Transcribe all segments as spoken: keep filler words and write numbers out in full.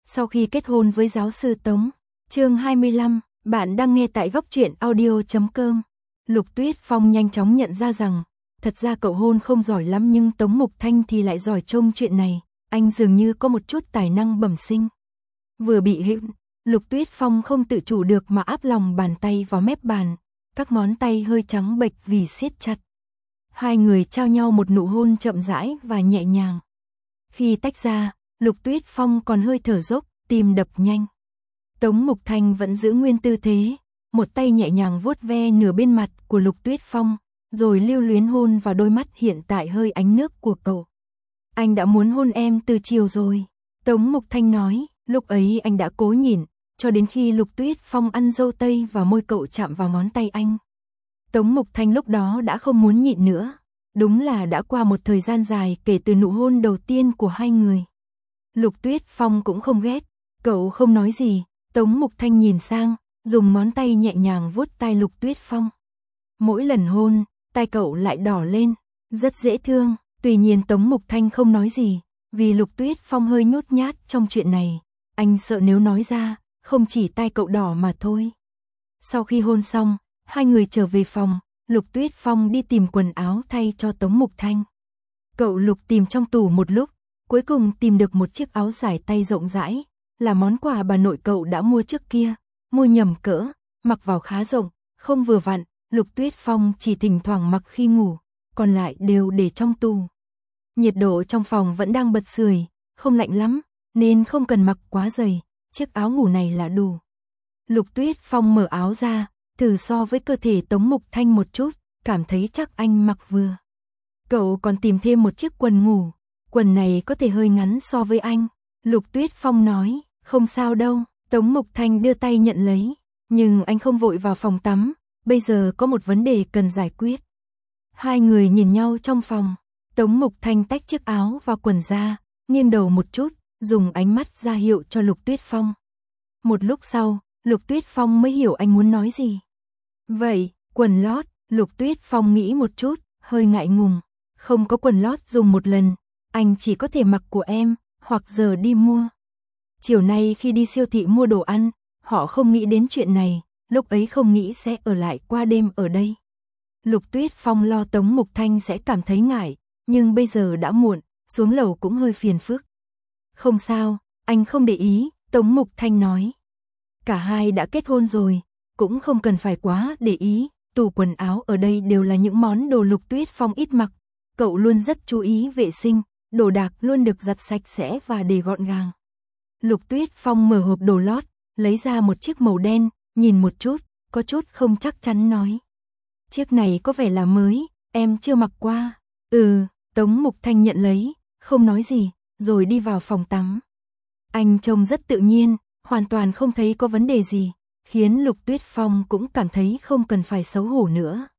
Sau khi kết hôn với giáo sư Tống. Chương hai mươi lăm, bạn đang nghe tại góc truyện audio chấm com. Lục Tuyết Phong nhanh chóng nhận ra rằng, thật ra cậu hôn không giỏi lắm nhưng Tống Mục Thanh thì lại giỏi trông chuyện này, anh dường như có một chút tài năng bẩm sinh. Vừa bị hịm, Lục Tuyết Phong không tự chủ được mà áp lòng bàn tay vào mép bàn, các ngón tay hơi trắng bệch vì siết chặt. Hai người trao nhau một nụ hôn chậm rãi và nhẹ nhàng. Khi tách ra, Lục Tuyết Phong còn hơi thở dốc, tim đập nhanh. Tống Mục Thanh vẫn giữ nguyên tư thế, một tay nhẹ nhàng vuốt ve nửa bên mặt của Lục Tuyết Phong, rồi lưu luyến hôn vào đôi mắt hiện tại hơi ánh nước của cậu. Anh đã muốn hôn em từ chiều rồi, Tống Mục Thanh nói, lúc ấy anh đã cố nhịn, cho đến khi Lục Tuyết Phong ăn dâu tây và môi cậu chạm vào ngón tay anh. Tống Mục Thanh lúc đó đã không muốn nhịn nữa, đúng là đã qua một thời gian dài kể từ nụ hôn đầu tiên của hai người. Lục Tuyết Phong cũng không ghét, cậu không nói gì, Tống Mục Thanh nhìn sang, dùng ngón tay nhẹ nhàng vuốt tai Lục Tuyết Phong. Mỗi lần hôn, tai cậu lại đỏ lên, rất dễ thương, tuy nhiên Tống Mục Thanh không nói gì, vì Lục Tuyết Phong hơi nhút nhát trong chuyện này, anh sợ nếu nói ra, không chỉ tai cậu đỏ mà thôi. Sau khi hôn xong, hai người trở về phòng, Lục Tuyết Phong đi tìm quần áo thay cho Tống Mục Thanh. Cậu lục tìm trong tủ một lúc, cuối cùng tìm được một chiếc áo dài tay rộng rãi, là món quà bà nội cậu đã mua trước kia, mua nhầm cỡ, mặc vào khá rộng, không vừa vặn, Lục Tuyết Phong chỉ thỉnh thoảng mặc khi ngủ, còn lại đều để trong tủ. Nhiệt độ trong phòng vẫn đang bật sưởi, không lạnh lắm, nên không cần mặc quá dày, chiếc áo ngủ này là đủ. Lục Tuyết Phong mở áo ra, thử so với cơ thể Tống Mục Thanh một chút, cảm thấy chắc anh mặc vừa. Cậu còn tìm thêm một chiếc quần ngủ, quần này có thể hơi ngắn so với anh. Lục Tuyết Phong nói, không sao đâu, Tống Mục Thanh đưa tay nhận lấy, nhưng anh không vội vào phòng tắm, bây giờ có một vấn đề cần giải quyết. Hai người nhìn nhau trong phòng, Tống Mục Thanh tách chiếc áo và quần ra, nghiêng đầu một chút, dùng ánh mắt ra hiệu cho Lục Tuyết Phong. Một lúc sau, Lục Tuyết Phong mới hiểu anh muốn nói gì. Vậy, quần lót, Lục Tuyết Phong nghĩ một chút, hơi ngại ngùng, không có quần lót dùng một lần, anh chỉ có thể mặc của em, hoặc giờ đi mua. Chiều nay khi đi siêu thị mua đồ ăn, họ không nghĩ đến chuyện này, lúc ấy không nghĩ sẽ ở lại qua đêm ở đây. Lục Tuyết Phong lo Tống Mục Thanh sẽ cảm thấy ngại, nhưng bây giờ đã muộn, xuống lầu cũng hơi phiền phức. Không sao, anh không để ý, Tống Mục Thanh nói. Cả hai đã kết hôn rồi, cũng không cần phải quá để ý, tủ quần áo ở đây đều là những món đồ Lục Tuyết Phong ít mặc, cậu luôn rất chú ý vệ sinh, đồ đạc luôn được giặt sạch sẽ và để gọn gàng. Lục Tuyết Phong mở hộp đồ lót, lấy ra một chiếc màu đen, nhìn một chút, có chút không chắc chắn nói. Chiếc này có vẻ là mới, em chưa mặc qua. Ừ, Tống Mục Thanh nhận lấy, không nói gì, rồi đi vào phòng tắm. Anh trông rất tự nhiên, hoàn toàn không thấy có vấn đề gì, khiến Lục Tuyết Phong cũng cảm thấy không cần phải xấu hổ nữa.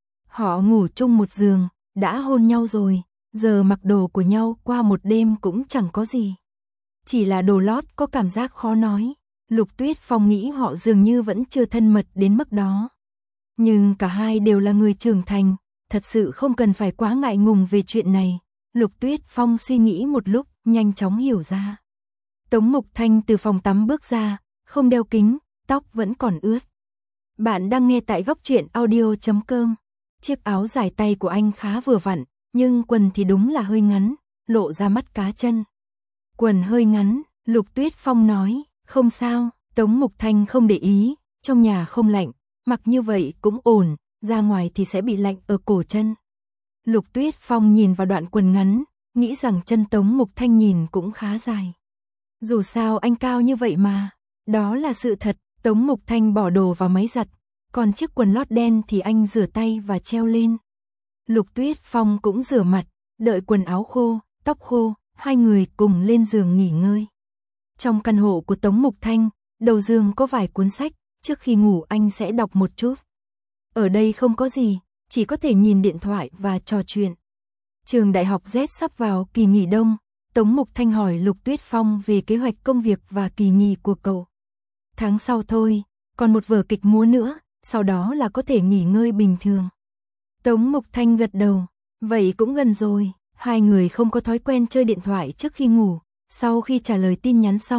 Họ ngủ chung một giường, đã hôn nhau rồi, giờ mặc đồ của nhau qua một đêm cũng chẳng có gì. Chỉ là đồ lót có cảm giác khó nói, Lục Tuyết Phong nghĩ họ dường như vẫn chưa thân mật đến mức đó. Nhưng cả hai đều là người trưởng thành, thật sự không cần phải quá ngại ngùng về chuyện này. Lục Tuyết Phong suy nghĩ một lúc, nhanh chóng hiểu ra. Tống Mục Thanh từ phòng tắm bước ra, không đeo kính, tóc vẫn còn ướt. Bạn đang nghe tại góc truyện audio chấm com. Chiếc áo dài tay của anh khá vừa vặn, nhưng quần thì đúng là hơi ngắn, lộ ra mắt cá chân. Quần hơi ngắn, Lục Tuyết Phong nói, không sao, Tống Mục Thanh không để ý, trong nhà không lạnh, mặc như vậy cũng ổn, ra ngoài thì sẽ bị lạnh ở cổ chân. Lục Tuyết Phong nhìn vào đoạn quần ngắn, nghĩ rằng chân Tống Mục Thanh nhìn cũng khá dài. Dù sao anh cao như vậy mà, đó là sự thật. Tống Mục Thanh bỏ đồ vào máy giặt, còn chiếc quần lót đen thì anh rửa tay và treo lên. Lục Tuyết Phong cũng rửa mặt, đợi quần áo khô, tóc khô, hai người cùng lên giường nghỉ ngơi. Trong căn hộ của Tống Mục Thanh, đầu giường có vài cuốn sách, trước khi ngủ anh sẽ đọc một chút. Ở đây không có gì, chỉ có thể nhìn điện thoại và trò chuyện. Trường đại học Z sắp vào kỳ nghỉ đông, Tống Mục Thanh hỏi Lục Tuyết Phong về kế hoạch công việc và kỳ nghỉ của cậu. Tháng sau thôi, còn một vở kịch múa nữa, sau đó là có thể nghỉ ngơi bình thường. Tống Mục Thanh gật đầu, vậy cũng gần rồi. Hai người không có thói quen chơi điện thoại trước khi ngủ, sau khi trả lời tin nhắn xong,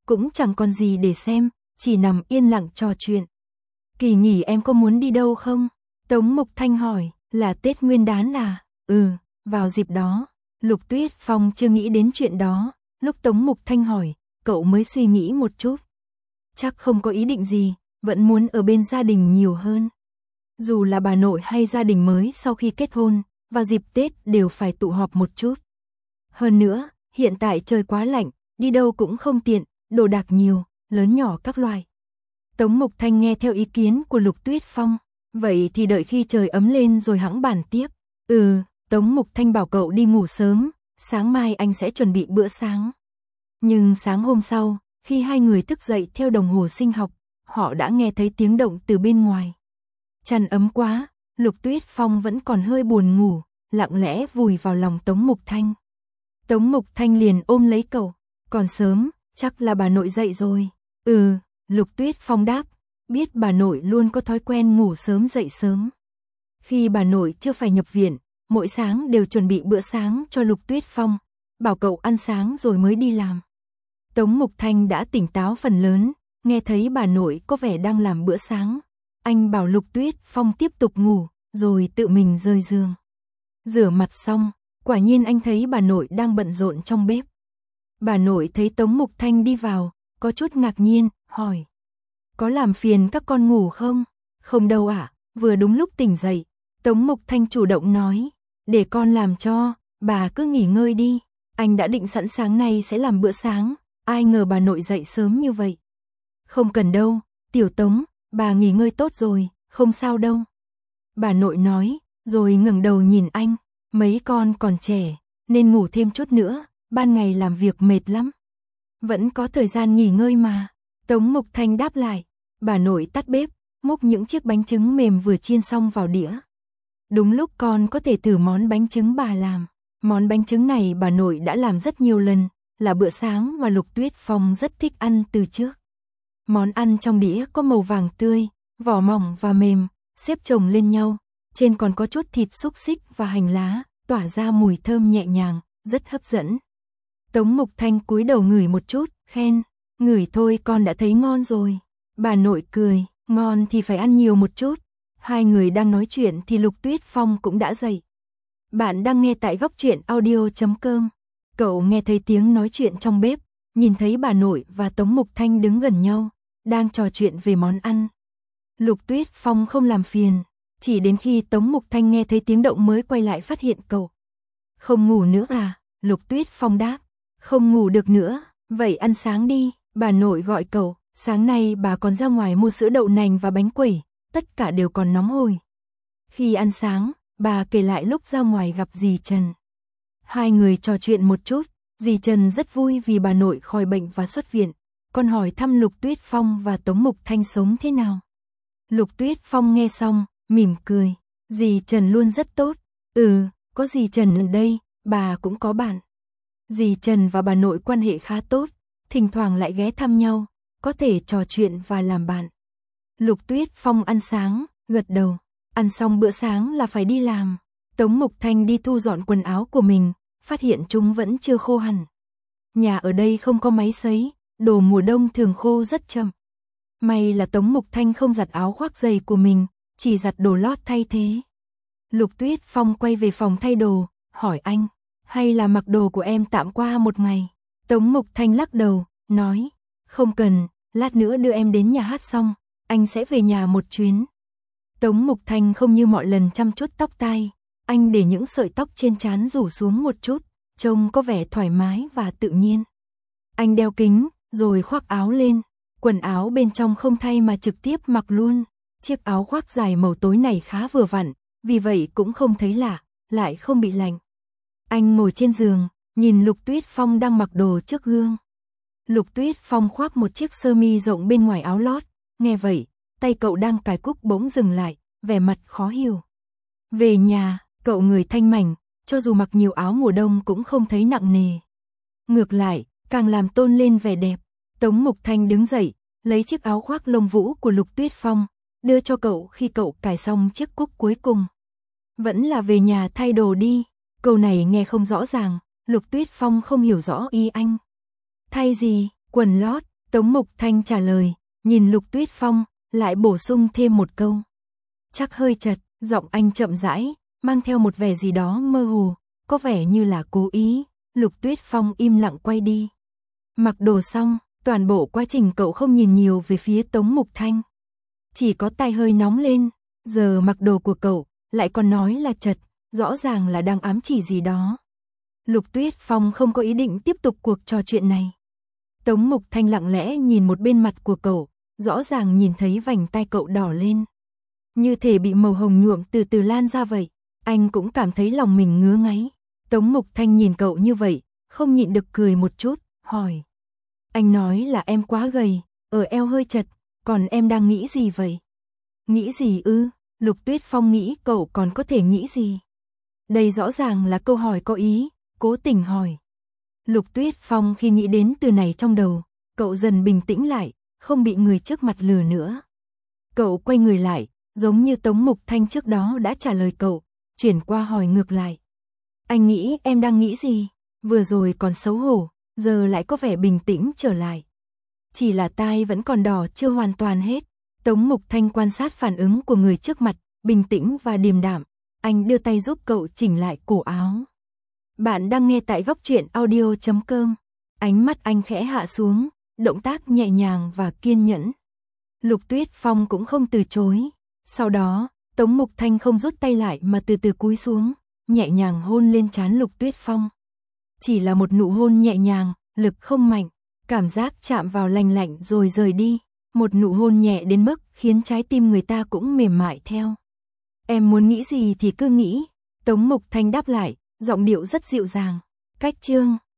cũng chẳng còn gì để xem, chỉ nằm yên lặng trò chuyện. Kỳ nghỉ em có muốn đi đâu không? Tống Mục Thanh hỏi, là Tết Nguyên đán à? Ừ, vào dịp đó. Lục Tuyết Phong chưa nghĩ đến chuyện đó, lúc Tống Mục Thanh hỏi, cậu mới suy nghĩ một chút. Chắc không có ý định gì, vẫn muốn ở bên gia đình nhiều hơn. Dù là bà nội hay gia đình mới sau khi kết hôn, vào dịp Tết đều phải tụ họp một chút. Hơn nữa, hiện tại trời quá lạnh, đi đâu cũng không tiện, đồ đạc nhiều, lớn nhỏ các loại. Tống Mục Thanh nghe theo ý kiến của Lục Tuyết Phong, vậy thì đợi khi trời ấm lên rồi hẵng bàn tiếp. Ừ, Tống Mục Thanh bảo cậu đi ngủ sớm, sáng mai anh sẽ chuẩn bị bữa sáng. Nhưng sáng hôm sau, khi hai người thức dậy theo đồng hồ sinh học, họ đã nghe thấy tiếng động từ bên ngoài. Chăn ấm quá, Lục Tuyết Phong vẫn còn hơi buồn ngủ, lặng lẽ vùi vào lòng Tống Mục Thanh. Tống Mục Thanh liền ôm lấy cậu, còn sớm, chắc là bà nội dậy rồi. Ừ, Lục Tuyết Phong đáp, biết bà nội luôn có thói quen ngủ sớm dậy sớm. Khi bà nội chưa phải nhập viện, mỗi sáng đều chuẩn bị bữa sáng cho Lục Tuyết Phong, bảo cậu ăn sáng rồi mới đi làm. Tống Mục Thanh đã tỉnh táo phần lớn, nghe thấy bà nội có vẻ đang làm bữa sáng. Anh bảo Lục Tuyết Phong tiếp tục ngủ, rồi tự mình rời giường. Rửa mặt xong, quả nhiên anh thấy bà nội đang bận rộn trong bếp. Bà nội thấy Tống Mục Thanh đi vào, có chút ngạc nhiên, hỏi. Có làm phiền các con ngủ không? Không đâu ạ, vừa đúng lúc tỉnh dậy. Tống Mục Thanh chủ động nói, để con làm cho, bà cứ nghỉ ngơi đi. Anh đã định sẵn sáng nay sẽ làm bữa sáng, ai ngờ bà nội dậy sớm như vậy. Không cần đâu, Tiểu Tống, bà nghỉ ngơi tốt rồi, không sao đâu. Bà nội nói, rồi ngẩng đầu nhìn anh, mấy con còn trẻ, nên ngủ thêm chút nữa, ban ngày làm việc mệt lắm. Vẫn có thời gian nghỉ ngơi mà. Tống Mục Thanh đáp lại, bà nội tắt bếp, múc những chiếc bánh trứng mềm vừa chiên xong vào đĩa. Đúng lúc con có thể thử món bánh trứng bà làm. Món bánh trứng này bà nội đã làm rất nhiều lần, là bữa sáng mà Lục Tuyết Phong rất thích ăn từ trước. Món ăn trong đĩa có màu vàng tươi, vỏ mỏng và mềm, xếp chồng lên nhau, trên còn có chút thịt xúc xích và hành lá, tỏa ra mùi thơm nhẹ nhàng, rất hấp dẫn. Tống Mục Thanh cúi đầu ngửi một chút, khen, ngửi thôi con đã thấy ngon rồi. Bà nội cười, ngon thì phải ăn nhiều một chút. Hai người đang nói chuyện thì Lục Tuyết Phong cũng đã dậy. Bạn đang nghe tại góc truyện audio chấm com. Cậu nghe thấy tiếng nói chuyện trong bếp, nhìn thấy bà nội và Tống Mục Thanh đứng gần nhau, đang trò chuyện về món ăn. Lục Tuyết Phong không làm phiền, chỉ đến khi Tống Mục Thanh nghe thấy tiếng động mới quay lại phát hiện cậu. Không ngủ nữa à? Lục Tuyết Phong đáp, không ngủ được nữa, vậy ăn sáng đi. Bà nội gọi cậu, sáng nay bà còn ra ngoài mua sữa đậu nành và bánh quẩy, tất cả đều còn nóng hổi. Khi ăn sáng, bà kể lại lúc ra ngoài gặp dì Trần. Hai người trò chuyện một chút, dì Trần rất vui vì bà nội khỏi bệnh và xuất viện, còn hỏi thăm Lục Tuyết Phong và Tống Mục Thanh sống thế nào. Lục Tuyết Phong nghe xong, mỉm cười, dì Trần luôn rất tốt. Ừ, có dì Trần ở đây, bà cũng có bạn. Dì Trần và bà nội quan hệ khá tốt, thỉnh thoảng lại ghé thăm nhau, có thể trò chuyện và làm bạn. Lục Tuyết Phong ăn sáng, gật đầu, ăn xong bữa sáng là phải đi làm. Tống Mục Thanh đi thu dọn quần áo của mình, phát hiện chúng vẫn chưa khô hẳn. Nhà ở đây không có máy sấy, đồ mùa đông thường khô rất chậm. May là Tống Mục Thanh không giặt áo khoác giày của mình, chỉ giặt đồ lót thay thế. Lục Tuyết Phong quay về phòng thay đồ, hỏi anh, hay là mặc đồ của em tạm qua một ngày? Tống Mục Thanh lắc đầu, nói, không cần, lát nữa đưa em đến nhà hát xong, anh sẽ về nhà một chuyến. Tống Mục Thanh không như mọi lần chăm chút tóc tai, anh để những sợi tóc trên trán rủ xuống một chút, trông có vẻ thoải mái và tự nhiên. Anh đeo kính, rồi khoác áo lên, quần áo bên trong không thay mà trực tiếp mặc luôn. Chiếc áo khoác dài màu tối này khá vừa vặn, vì vậy cũng không thấy lạ, lại không bị lạnh. Anh ngồi trên giường, nhìn Lục Tuyết Phong đang mặc đồ trước gương. Lục Tuyết Phong khoác một chiếc sơ mi rộng bên ngoài áo lót, nghe vậy, tay cậu đang cài cúc bỗng dừng lại, vẻ mặt khó hiểu. Về nhà, cậu người thanh mảnh, cho dù mặc nhiều áo mùa đông cũng không thấy nặng nề. Ngược lại, càng làm tôn lên vẻ đẹp. Tống Mục Thanh đứng dậy, lấy chiếc áo khoác lông vũ của Lục Tuyết Phong, đưa cho cậu khi cậu cài xong chiếc cúc cuối cùng. Vẫn là về nhà thay đồ đi. Câu này nghe không rõ ràng, Lục Tuyết Phong không hiểu rõ ý anh. Thay gì? Quần lót, Tống Mục Thanh trả lời, nhìn Lục Tuyết Phong, lại bổ sung thêm một câu. Chắc hơi chật, giọng anh chậm rãi, mang theo một vẻ gì đó mơ hồ, có vẻ như là cố ý. Lục Tuyết Phong im lặng quay đi. Mặc đồ xong, toàn bộ quá trình cậu không nhìn nhiều về phía Tống Mục Thanh. Chỉ có tay hơi nóng lên, giờ mặc đồ của cậu, lại còn nói là chật, rõ ràng là đang ám chỉ gì đó. Lục Tuyết Phong không có ý định tiếp tục cuộc trò chuyện này. Tống Mục Thanh lặng lẽ nhìn một bên mặt của cậu, rõ ràng nhìn thấy vành tay cậu đỏ lên. Như thể bị màu hồng nhuộm từ từ lan ra vậy, anh cũng cảm thấy lòng mình ngứa ngáy. Tống Mục Thanh nhìn cậu như vậy, không nhịn được cười một chút, hỏi. Anh nói là em quá gầy, ở eo hơi chật, còn em đang nghĩ gì vậy? Nghĩ gì ư? Lục Tuyết Phong nghĩ cậu còn có thể nghĩ gì? Đây rõ ràng là câu hỏi có ý, cố tình hỏi. Lục Tuyết Phong khi nghĩ đến từ này trong đầu, cậu dần bình tĩnh lại, không bị người trước mặt lừa nữa. Cậu quay người lại, giống như Tống Mục Thanh trước đó đã trả lời cậu, chuyển qua hỏi ngược lại. Anh nghĩ em đang nghĩ gì? Vừa rồi còn xấu hổ, giờ lại có vẻ bình tĩnh trở lại. Chỉ là tai vẫn còn đỏ chưa hoàn toàn hết. Tống Mục Thanh quan sát phản ứng của người trước mặt, bình tĩnh và điềm đạm. Anh đưa tay giúp cậu chỉnh lại cổ áo. Bạn đang nghe tại góc truyện audio chấm com. Ánh mắt anh khẽ hạ xuống, động tác nhẹ nhàng và kiên nhẫn. Lục Tuyết Phong cũng không từ chối. Sau đó, Tống Mục Thanh không rút tay lại mà từ từ cúi xuống, nhẹ nhàng hôn lên trán Lục Tuyết Phong. Chỉ là một nụ hôn nhẹ nhàng, lực không mạnh, cảm giác chạm vào lành lạnh rồi rời đi. Một nụ hôn nhẹ đến mức khiến trái tim người ta cũng mềm mại theo. Em muốn nghĩ gì thì cứ nghĩ. Tống Mục Thanh đáp lại, giọng điệu rất dịu dàng. Cách chương